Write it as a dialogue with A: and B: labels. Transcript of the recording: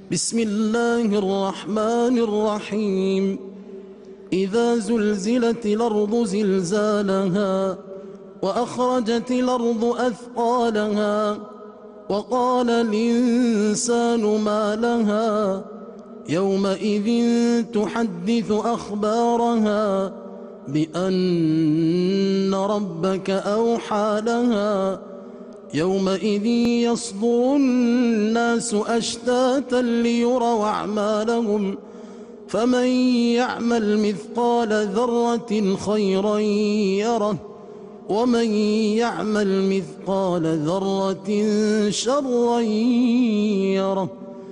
A: بسم الله الرحمن الرحيم. إذا زلزلت الأرض زلزالها وأخرجت الأرض أثقالها وقال الإنسان ما لها يومئذ تحدث أخبارها بأن ربك أوحى لها يومئذ يصدر الناس أشتاتا ليروا أعمالهم فمن يعمل مثقال ذرة خيرا يره ومن يعمل مثقال ذرة شرا يره.